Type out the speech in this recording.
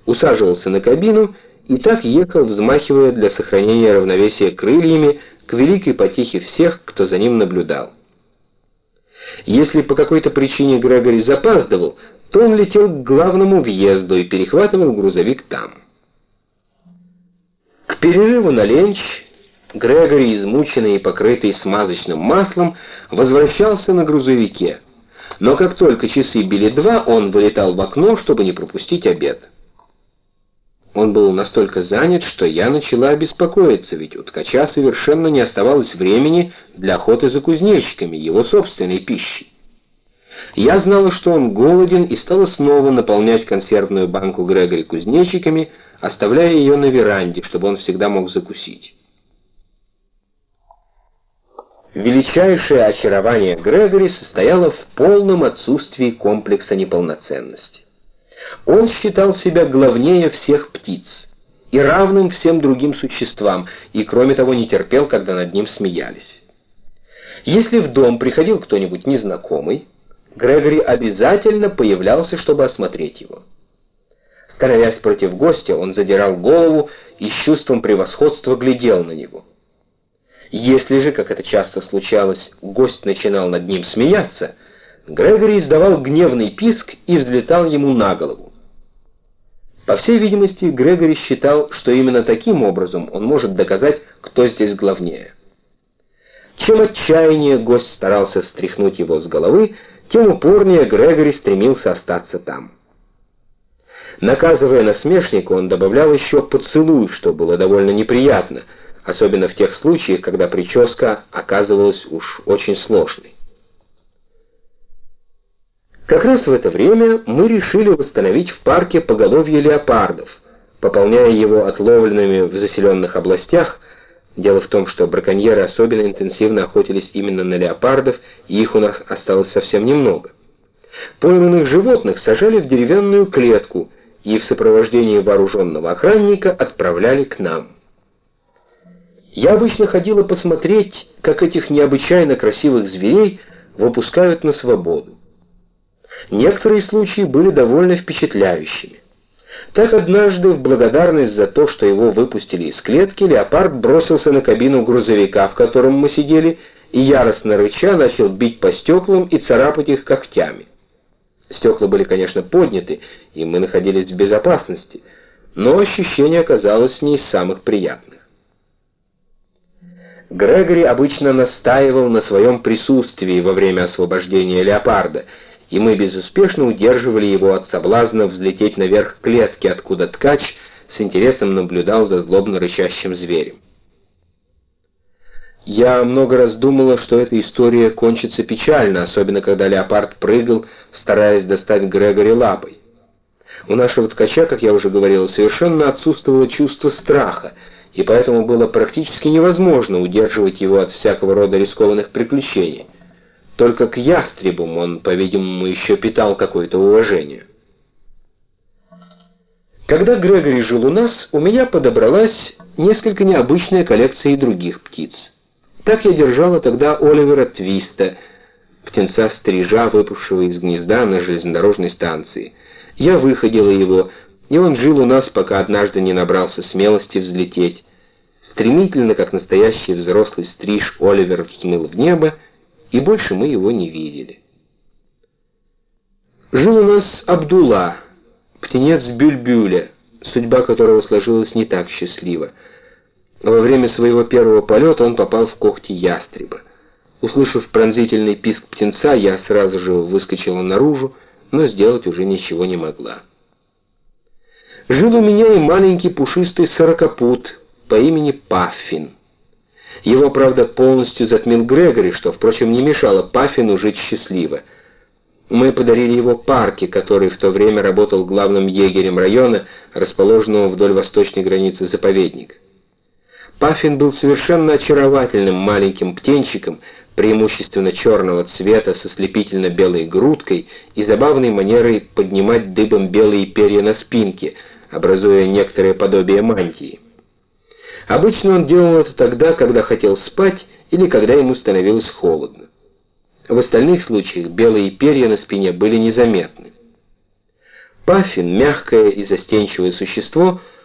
усаживался на кабину и так ехал, взмахивая для сохранения равновесия крыльями к великой потехе всех, кто за ним наблюдал. Если по какой-то причине Грегори запаздывал, то он летел к главному въезду и перехватывал грузовик там. К перерыву на ленч Грегори, измученный и покрытый смазочным маслом, возвращался на грузовике. Но как только часы били 2, он вылетал в окно, чтобы не пропустить обед. Он был настолько занят, что я начала беспокоиться, ведь у ткача совершенно не оставалось времени для охоты за кузнечиками, его собственной пищей. Я знала, что он голоден, и стала снова наполнять консервную банку Грегори кузнечиками, оставляя ее на веранде, чтобы он всегда мог закусить. Величайшее очарование Грегори состояло в полном отсутствии комплекса неполноценности. Он считал себя главнее всех птиц и равным всем другим существам, и кроме того не терпел, когда над ним смеялись. Если в дом приходил кто-нибудь незнакомый, Грегори обязательно появлялся, чтобы осмотреть его. Становясь против гостя, он задирал голову и с чувством превосходства глядел на него. Если же, как это часто случалось, гость начинал над ним смеяться, Грегори издавал гневный писк и взлетал ему на голову. По всей видимости, Грегори считал, что именно таким образом он может доказать, кто здесь главнее. Чем отчаяннее гость старался стряхнуть его с головы, тем упорнее Грегори стремился остаться там. Наказывая насмешника, он добавлял еще поцелуй, что было довольно неприятно, особенно в тех случаях, когда прическа оказывалась уж очень сложной. Как раз в это время мы решили восстановить в парке поголовье леопардов, пополняя его отловленными в заселенных областях. Дело в том, что браконьеры особенно интенсивно охотились именно на леопардов, и их у нас осталось совсем немного. Пойманных животных сажали в деревянную клетку и в сопровождении вооруженного охранника отправляли к нам. Я обычно ходила посмотреть, как этих необычайно красивых зверей выпускают на свободу. Некоторые случаи были довольно впечатляющими. Так однажды, в благодарность за то, что его выпустили из клетки, леопард бросился на кабину грузовика, в котором мы сидели, и яростно рыча начал бить по стеклам и царапать их когтями. Стекла были, конечно, подняты, и мы находились в безопасности, но ощущение оказалось не из самых приятных. Грегори обычно настаивал на своем присутствии во время освобождения леопарда, и мы безуспешно удерживали его от соблазна взлететь наверх клетки, откуда ткач с интересом наблюдал за злобно рычащим зверем. Я много раз думала, что эта история кончится печально, особенно когда леопард прыгал, стараясь достать Грегори лапой. У нашего ткача, как я уже говорила, совершенно отсутствовало чувство страха, и поэтому было практически невозможно удерживать его от всякого рода рискованных приключений. Только к ястребам он, по-видимому, еще питал какое-то уважение. Когда Грегори жил у нас, у меня подобралась несколько необычная коллекция и других птиц. Так я держала тогда Оливера Твиста, птенца-стрижа, выпавшего из гнезда на железнодорожной станции. Я выходила его, и он жил у нас, пока однажды не набрался смелости взлететь. Стремительно, как настоящий взрослый стриж, Оливер взмыл в небо, и больше мы его не видели. Жил у нас Абдулла, птенец Бюльбюля, судьба которого сложилась не так счастливо. Во время своего первого полета он попал в когти ястреба. Услышав пронзительный писк птенца, я сразу же выскочила наружу, но сделать уже ничего не могла. Жил у меня и маленький пушистый сорокопут по имени Паффин. Его, правда, полностью затмил Грегори, что, впрочем, не мешало Паффину жить счастливо. Мы подарили его парке, который в то время работал главным егерем района, расположенного вдоль восточной границы заповедника. Паффин был совершенно очаровательным маленьким птенчиком, преимущественно черного цвета, со слепительно-белой грудкой и забавной манерой поднимать дыбом белые перья на спинке, образуя некоторое подобие мантии. Обычно он делал это тогда, когда хотел спать или когда ему становилось холодно. В остальных случаях белые перья на спине были незаметны. Паффин, мягкое и застенчивое существо,